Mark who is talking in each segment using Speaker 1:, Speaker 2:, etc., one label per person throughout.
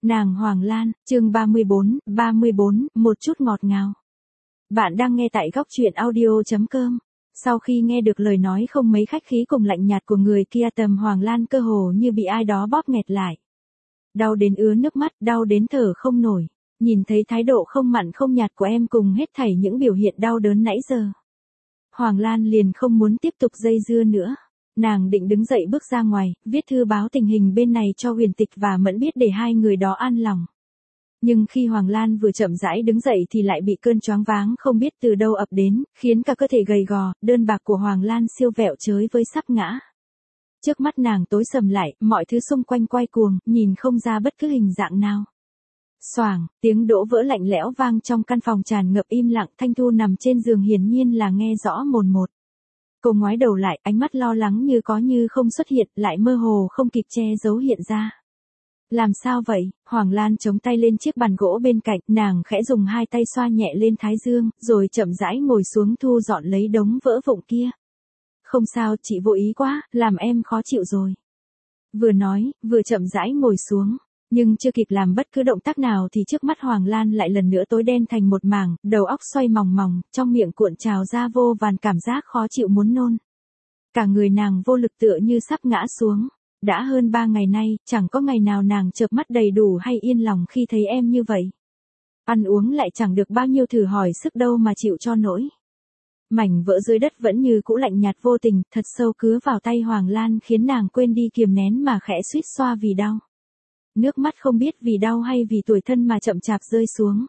Speaker 1: Nàng Hoàng Lan, chương 34, một chút ngọt ngào. Bạn đang nghe tại góc truyện audio.com. Sau khi nghe được lời nói không mấy khách khí cùng lạnh nhạt của người kia, Tầm Hoàng Lan cơ hồ như bị ai đó bóp nghẹt lại. Đau đến ứa nước mắt, đau đến thở không nổi. Nhìn thấy thái độ không mặn không nhạt của em cùng hết thảy những biểu hiện đau đớn nãy giờ, Hoàng Lan liền không muốn tiếp tục dây dưa nữa. Nàng định đứng dậy bước ra ngoài, viết thư báo tình hình bên này cho Huyền Tịch và Mẫn biết để hai người đó an lòng. Nhưng khi Hoàng Lan vừa chậm rãi đứng dậy thì lại bị cơn choáng váng không biết từ đâu ập đến, khiến cả cơ thể gầy gò, đơn bạc của Hoàng Lan siêu vẹo chới với sắp ngã. Trước mắt nàng tối sầm lại, mọi thứ xung quanh quay cuồng, nhìn không ra bất cứ hình dạng nào. Xoảng, tiếng đỗ vỡ lạnh lẽo vang trong căn phòng tràn ngập im lặng. Thanh Thu nằm trên giường hiển nhiên là nghe rõ mồn một. Cô ngoái đầu lại, ánh mắt lo lắng như có như không xuất hiện, lại mơ hồ không kịp che giấu hiện ra. Làm sao vậy? Hoàng Lan chống tay lên chiếc bàn gỗ bên cạnh, nàng khẽ dùng hai tay xoa nhẹ lên thái dương, rồi chậm rãi ngồi xuống thu dọn lấy đống vỡ vụn kia. Không sao, chị vô ý quá, làm em khó chịu rồi. Vừa nói, vừa chậm rãi ngồi xuống. Nhưng chưa kịp làm bất cứ động tác nào thì trước mắt Hoàng Lan lại lần nữa tối đen thành một mảng, đầu óc xoay mòng mòng, trong miệng cuộn trào ra vô vàn cảm giác khó chịu muốn nôn. Cả người nàng vô lực tựa như sắp ngã xuống. Đã hơn 3 ngày nay, chẳng có ngày nào nàng chợp mắt đầy đủ hay yên lòng khi thấy em như vậy. Ăn uống lại chẳng được bao nhiêu thử hỏi sức đâu mà chịu cho nổi. Mảnh vỡ dưới đất vẫn như cũ lạnh nhạt vô tình, thật sâu cứa vào tay Hoàng Lan khiến nàng quên đi kiềm nén mà khẽ suýt xoa vì đau. Nước mắt không biết vì đau hay vì tủi thân mà chậm chạp rơi xuống.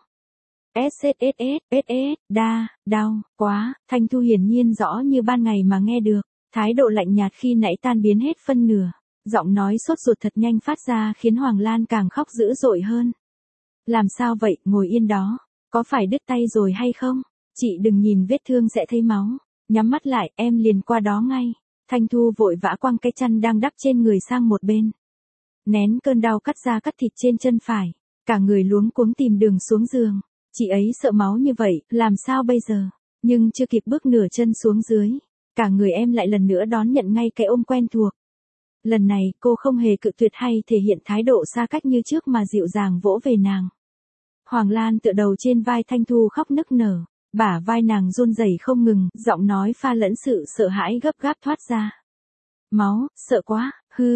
Speaker 1: Đau, quá. Thanh Thu hiển nhiên rõ như ban ngày mà nghe được. Thái độ lạnh nhạt khi nãy tan biến hết phân nửa. Giọng nói sốt ruột thật nhanh phát ra khiến Hoàng Lan càng khóc dữ dội hơn. Làm sao vậy, ngồi yên đó. Có phải đứt tay rồi hay không? Chị đừng nhìn vết thương sẽ thấy máu. Nhắm mắt lại, em liền qua đó ngay. Thanh Thu vội vã quăng cái chăn đang đắp trên người sang một bên. Nén cơn đau cắt da cắt thịt trên chân phải. Cả người luống cuống tìm đường xuống giường. Chị ấy sợ máu như vậy, làm sao bây giờ? Nhưng chưa kịp bước nửa chân xuống dưới. Cả người em lại lần nữa đón nhận ngay cái ôm quen thuộc. Lần này cô không hề cự tuyệt hay thể hiện thái độ xa cách như trước mà dịu dàng vỗ về nàng. Hoàng Lan tựa đầu trên vai Thanh Thu khóc nức nở. Bả vai nàng run rẩy không ngừng, giọng nói pha lẫn sự sợ hãi gấp gáp thoát ra. Máu, sợ quá,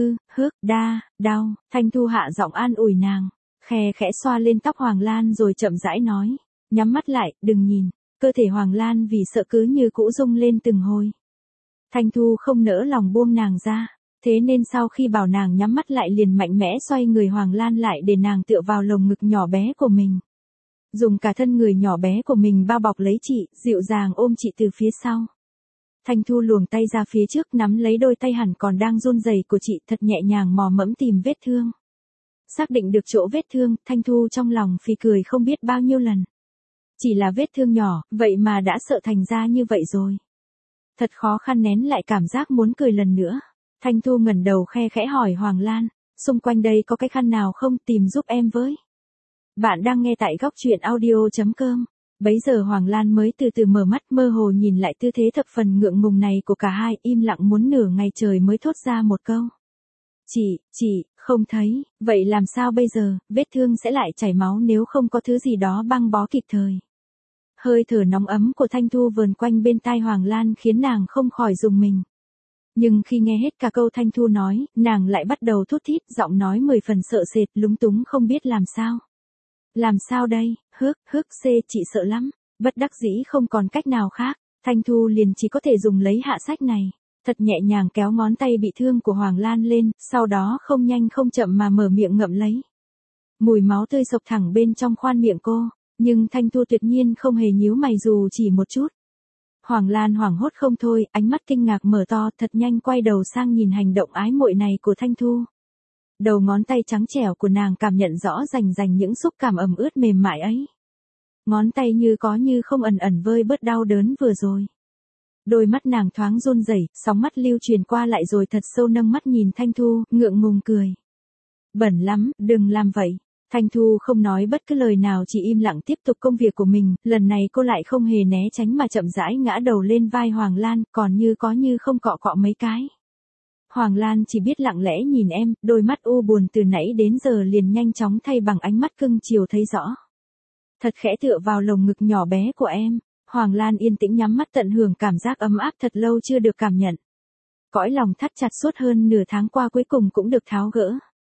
Speaker 1: đau. Thanh Thu hạ giọng an ủi nàng, khẽ xoa lên tóc Hoàng Lan rồi chậm rãi nói, nhắm mắt lại, đừng nhìn. Cơ thể Hoàng Lan vì sợ cứ như cũ rung lên từng hồi. Thanh Thu không nỡ lòng buông nàng ra, thế nên sau khi bảo nàng nhắm mắt lại liền mạnh mẽ xoay người Hoàng Lan lại để nàng tựa vào lồng ngực nhỏ bé của mình. Dùng cả thân người nhỏ bé của mình bao bọc lấy chị, dịu dàng ôm chị từ phía sau. Thanh Thu luồng tay ra phía trước nắm lấy đôi tay hẳn còn đang run rẩy của chị, thật nhẹ nhàng mò mẫm tìm vết thương. Xác định được chỗ vết thương, Thanh Thu trong lòng phì cười không biết bao nhiêu lần. Chỉ là vết thương nhỏ, vậy mà đã sợ thành ra như vậy rồi. Thật khó khăn nén lại cảm giác muốn cười lần nữa. Thanh Thu ngẩng đầu khẽ hỏi Hoàng Lan, xung quanh đây có cái khăn nào không, tìm giúp em với. Bạn đang nghe tại góc truyện audio.com. Bấy giờ Hoàng Lan mới từ từ mở mắt, mơ hồ nhìn lại tư thế thập phần ngượng ngùng này của cả hai, im lặng muốn nửa ngày trời mới thốt ra một câu. Chị, không thấy, vậy làm sao bây giờ, vết thương sẽ lại chảy máu nếu không có thứ gì đó băng bó kịp thời. Hơi thở nóng ấm của Thanh Thu vờn quanh bên tai Hoàng Lan khiến nàng không khỏi rùng mình. Nhưng khi nghe hết cả câu Thanh Thu nói, nàng lại bắt đầu thút thít, giọng nói 10 phần sợ sệt, lúng túng không biết làm sao. Làm sao đây, chị sợ lắm. Bất đắc dĩ không còn cách nào khác, Thanh Thu liền chỉ có thể dùng lấy hạ sách này. Thật nhẹ nhàng kéo ngón tay bị thương của Hoàng Lan lên, sau đó không nhanh không chậm mà mở miệng ngậm lấy. Mùi máu tươi sộc thẳng bên trong khoang miệng cô, nhưng Thanh Thu tuyệt nhiên không hề nhíu mày dù chỉ một chút. Hoàng Lan hoảng hốt không thôi, ánh mắt kinh ngạc mở to, thật nhanh quay đầu sang nhìn hành động ái muội này của Thanh Thu. Đầu ngón tay trắng trẻo của nàng cảm nhận rõ rành những xúc cảm ẩm ướt mềm mại ấy. Ngón tay như có như không ẩn vơi bớt đau đớn vừa rồi. Đôi mắt nàng thoáng run rẩy, sóng mắt lưu truyền qua lại rồi thật sâu nâng mắt nhìn Thanh Thu, ngượng ngùng cười. Bẩn lắm, đừng làm vậy. Thanh Thu không nói bất cứ lời nào, chỉ im lặng tiếp tục công việc của mình, lần này cô lại không hề né tránh mà chậm rãi ngã đầu lên vai Hoàng Lan, còn như có như không cọ mấy cái. Hoàng Lan chỉ biết lặng lẽ nhìn em, đôi mắt u buồn từ nãy đến giờ liền nhanh chóng thay bằng ánh mắt cưng chiều thấy rõ. Thật khẽ tựa vào lồng ngực nhỏ bé của em, Hoàng Lan yên tĩnh nhắm mắt tận hưởng cảm giác ấm áp thật lâu chưa được cảm nhận. Cõi lòng thắt chặt suốt hơn nửa tháng qua cuối cùng cũng được tháo gỡ.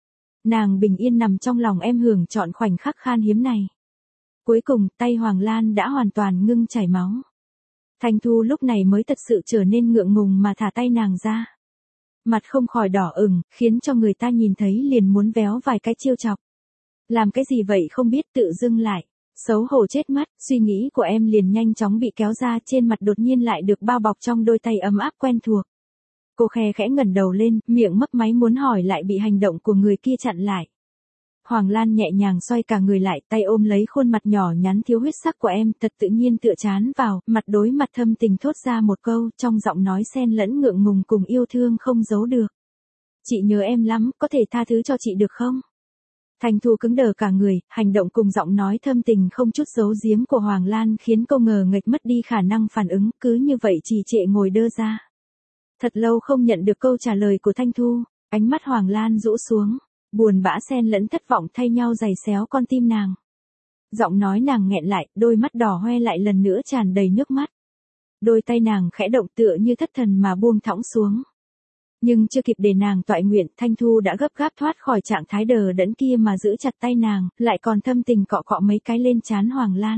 Speaker 1: Nàng bình yên nằm trong lòng em hưởng trọn khoảnh khắc khan hiếm này. Cuối cùng, tay Hoàng Lan đã hoàn toàn ngưng chảy máu. Thanh Thu lúc này mới thật sự trở nên ngượng ngùng mà thả tay nàng ra. Mặt không khỏi đỏ ửng, khiến cho người ta nhìn thấy liền muốn véo vài cái trêu chọc. Làm cái gì vậy không biết tự dưng lại. Xấu hổ chết mất, suy nghĩ của em liền nhanh chóng bị kéo ra, trên mặt đột nhiên lại được bao bọc trong đôi tay ấm áp quen thuộc. Cô khe khẽ ngẩng đầu lên, miệng mấp máy muốn hỏi lại bị hành động của người kia chặn lại. Hoàng Lan nhẹ nhàng xoay cả người lại, tay ôm lấy khuôn mặt nhỏ nhắn thiếu huyết sắc của em, thật tự nhiên tựa chán vào, mặt đối mặt thâm tình thốt ra một câu, trong giọng nói xen lẫn ngượng ngùng cùng yêu thương không giấu được. Chị nhớ em lắm, có thể tha thứ cho chị được không? Thanh Thu cứng đờ cả người, hành động cùng giọng nói thâm tình không chút giấu giếm của Hoàng Lan khiến cô ngờ nghệch mất đi khả năng phản ứng, cứ như vậy trì trệ ngồi đơ ra. Thật lâu không nhận được câu trả lời của Thanh Thu, ánh mắt Hoàng Lan rũ xuống, buồn bã xen lẫn thất vọng thay nhau giày xéo con tim nàng. Giọng nói nàng nghẹn lại, đôi mắt đỏ hoe lại lần nữa tràn đầy nước mắt. Đôi tay nàng khẽ động tựa như thất thần mà buông thõng xuống. Nhưng chưa kịp để nàng toại nguyện, Thanh Thu đã gấp gáp thoát khỏi trạng thái đờ đẫn kia mà giữ chặt tay nàng, lại còn thâm tình cọ cọ mấy cái lên trán Hoàng Lan.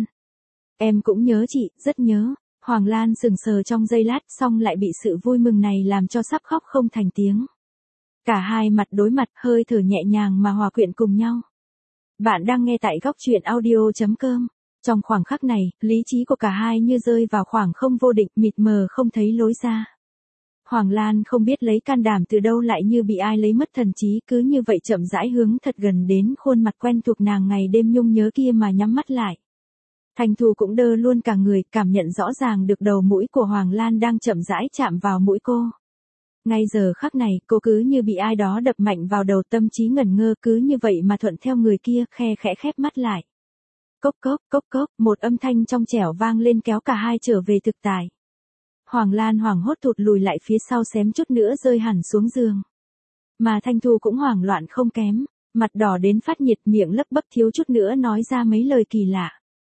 Speaker 1: Em cũng nhớ chị, rất nhớ. Hoàng Lan sững sờ trong giây lát, xong lại bị sự vui mừng này làm cho sắp khóc không thành tiếng. Cả hai mặt đối mặt, hơi thở nhẹ nhàng mà hòa quyện cùng nhau. Bạn đang nghe tại góc truyện audio.com. Trong khoảng khắc này, lý trí của cả hai như rơi vào khoảng không vô định, mịt mờ không thấy lối ra. Hoàng Lan không biết lấy can đảm từ đâu lại như bị ai lấy mất thần trí, cứ như vậy chậm rãi hướng thật gần đến khuôn mặt quen thuộc nàng ngày đêm nhung nhớ kia mà nhắm mắt lại. Thanh Thu cũng đơ luôn cả người, cảm nhận rõ ràng được đầu mũi của Hoàng Lan đang chậm rãi chạm vào mũi cô. Ngay giờ khắc này, cô cứ như bị ai đó đập mạnh vào đầu, tâm trí ngẩn ngơ, cứ như vậy mà thuận theo người kia, khe khẽ khép mắt lại. Cốc cốc, cốc cốc, một âm thanh trong trẻo vang lên kéo cả hai trở về thực tại. Hoàng Lan hoảng hốt thụt lùi lại phía sau, xém chút nữa rơi hẳn xuống giường. Mà Thanh Thu cũng hoảng loạn không kém, mặt đỏ đến phát nhiệt, miệng lấp bấp thiếu chút nữa nói ra mấy lời kỳ lạ.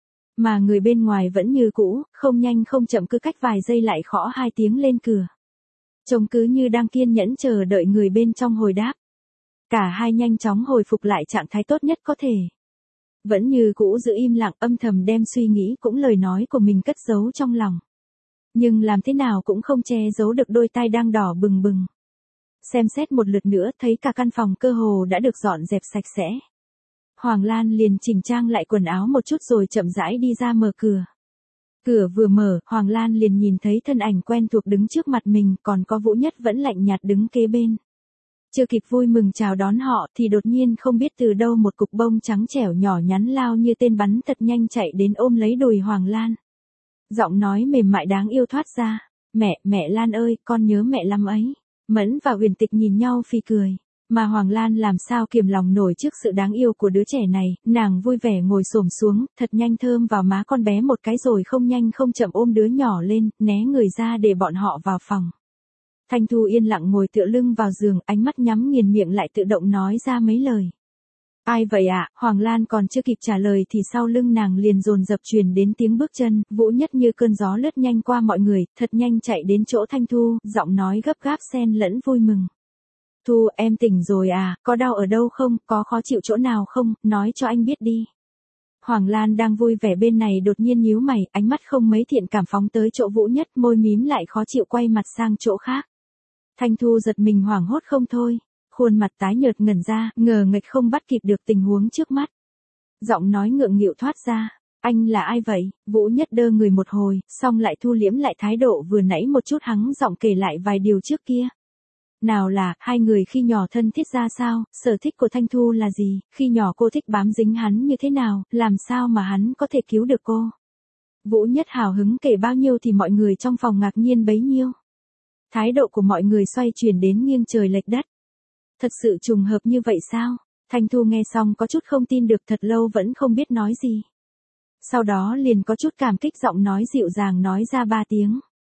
Speaker 1: Mà người bên ngoài vẫn như cũ, không nhanh không chậm, cứ cách vài giây lại khõ hai tiếng lên cửa. Trông cứ như đang kiên nhẫn chờ đợi người bên trong hồi đáp. Cả hai nhanh chóng hồi phục lại trạng thái tốt nhất có thể. Vẫn như cũ giữ im lặng, âm thầm đem suy nghĩ cũng lời nói của mình cất giấu trong lòng. Nhưng làm thế nào cũng không che giấu được đôi tai đang đỏ bừng bừng. Xem xét một lượt nữa thấy cả căn phòng cơ hồ đã được dọn dẹp sạch sẽ. Hoàng Lan liền chỉnh trang lại quần áo một chút rồi chậm rãi đi ra mở cửa. Cửa vừa mở, Hoàng Lan liền nhìn thấy thân ảnh quen thuộc đứng trước mặt mình, còn có Vũ Nhất vẫn lạnh nhạt đứng kế bên. Chưa kịp vui mừng chào đón họ thì đột nhiên không biết từ đâu một cục bông trắng trẻo nhỏ nhắn lao như tên bắn thật nhanh chạy đến ôm lấy đùi Hoàng Lan. Giọng nói mềm mại đáng yêu thoát ra, mẹ Lan ơi, con nhớ mẹ lắm ấy. Mẫn và Huyền Tịch nhìn nhau phì cười. Mà Hoàng Lan làm sao kiềm lòng nổi trước sự đáng yêu của đứa trẻ này, nàng vui vẻ ngồi xổm xuống, thật nhanh thơm vào má con bé một cái rồi không nhanh không chậm ôm đứa nhỏ lên, né người ra để bọn họ vào phòng. Thanh Thu yên lặng ngồi tựa lưng vào giường, ánh mắt nhắm nghiền, miệng lại tự động nói ra mấy lời. Ai vậy ạ? Hoàng Lan còn chưa kịp trả lời thì sau lưng nàng liền dồn dập truyền đến tiếng bước chân, Vũ Nhất như cơn gió lướt nhanh qua mọi người, thật nhanh chạy đến chỗ Thanh Thu, giọng nói gấp gáp xen lẫn vui mừng. Thu, em tỉnh rồi à, có đau ở đâu không, có khó chịu chỗ nào không, nói cho anh biết đi. Hoàng Lan đang vui vẻ bên này đột nhiên nhíu mày, ánh mắt không mấy thiện cảm phóng tới chỗ Vũ Nhất, môi mím lại khó chịu quay mặt sang chỗ khác. Thanh Thu giật mình hoảng hốt không thôi, khuôn mặt tái nhợt ngẩn ra, ngờ nghệch không bắt kịp được tình huống trước mắt. Giọng nói ngượng nghịu thoát ra, anh là ai vậy? Vũ Nhất đơ người một hồi, xong lại thu liễm lại thái độ vừa nãy một chút, hắng giọng kể lại vài điều trước kia. Nào là, hai người khi nhỏ thân thiết ra sao, sở thích của Thanh Thu là gì, khi nhỏ cô thích bám dính hắn như thế nào, làm sao mà hắn có thể cứu được cô. Vũ Nhất hào hứng kể bao nhiêu thì mọi người trong phòng ngạc nhiên bấy nhiêu. Thái độ của mọi người xoay chuyển đến nghiêng trời lệch đất. Thật sự trùng hợp như vậy sao? Thanh Thu nghe xong có chút không tin được, thật lâu vẫn không biết nói gì. Sau đó liền có chút cảm kích, giọng nói dịu dàng nói ra 3 tiếng.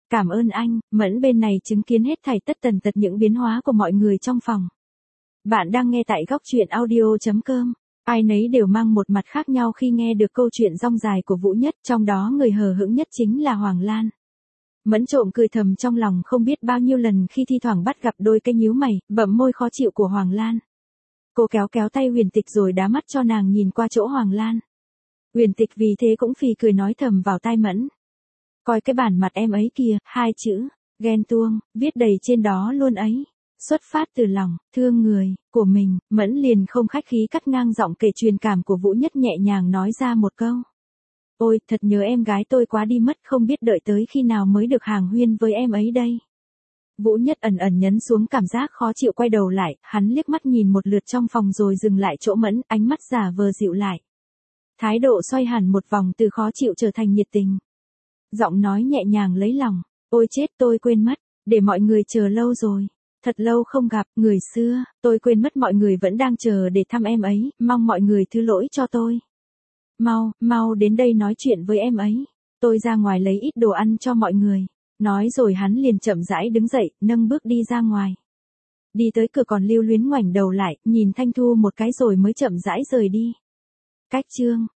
Speaker 1: Cảm ơn anh, Mẫn bên này chứng kiến hết thảy tất tần tật những biến hóa của mọi người trong phòng. Bạn đang nghe tại góc truyện audio.com. Ai nấy đều mang một mặt khác nhau khi nghe được câu chuyện dong dài của Vũ Nhất, trong đó người hờ hững nhất chính là Hoàng Lan. Mẫn trộm cười thầm trong lòng không biết bao nhiêu lần khi thi thoảng bắt gặp đôi cái nhíu mày, bậm môi khó chịu của Hoàng Lan. Cô kéo kéo tay Huyền Tịch rồi đá mắt cho nàng nhìn qua chỗ Hoàng Lan. Huyền Tịch vì thế cũng phì cười nói thầm vào tai Mẫn. Coi cái bản mặt em ấy kìa, 2 chữ, ghen tuông, viết đầy trên đó luôn ấy. Xuất phát từ lòng, thương người, của mình, Mẫn liền không khách khí cắt ngang giọng kể truyền cảm của Vũ Nhất nhẹ nhàng nói ra một câu. Ôi, thật nhớ em gái tôi quá đi mất, không biết đợi tới khi nào mới được hàng huyên với em ấy đây. Vũ Nhất ẩn ẩn nhấn xuống cảm giác khó chịu quay đầu lại, hắn liếc mắt nhìn một lượt trong phòng rồi dừng lại chỗ Mẫn, ánh mắt giả vờ dịu lại. Thái độ xoay hẳn một vòng từ khó chịu trở thành nhiệt tình. Giọng nói nhẹ nhàng lấy lòng, ôi chết tôi quên mất, để mọi người chờ lâu rồi. Thật lâu không gặp, người xưa, tôi quên mất mọi người vẫn đang chờ để thăm em ấy, mong mọi người thứ lỗi cho tôi. Mau đến đây nói chuyện với em ấy. Tôi ra ngoài lấy ít đồ ăn cho mọi người. Nói rồi hắn liền chậm rãi đứng dậy, nâng bước đi ra ngoài. Đi tới cửa còn lưu luyến ngoảnh đầu lại, nhìn Thanh Thu một cái rồi mới chậm rãi rời đi. Cách chương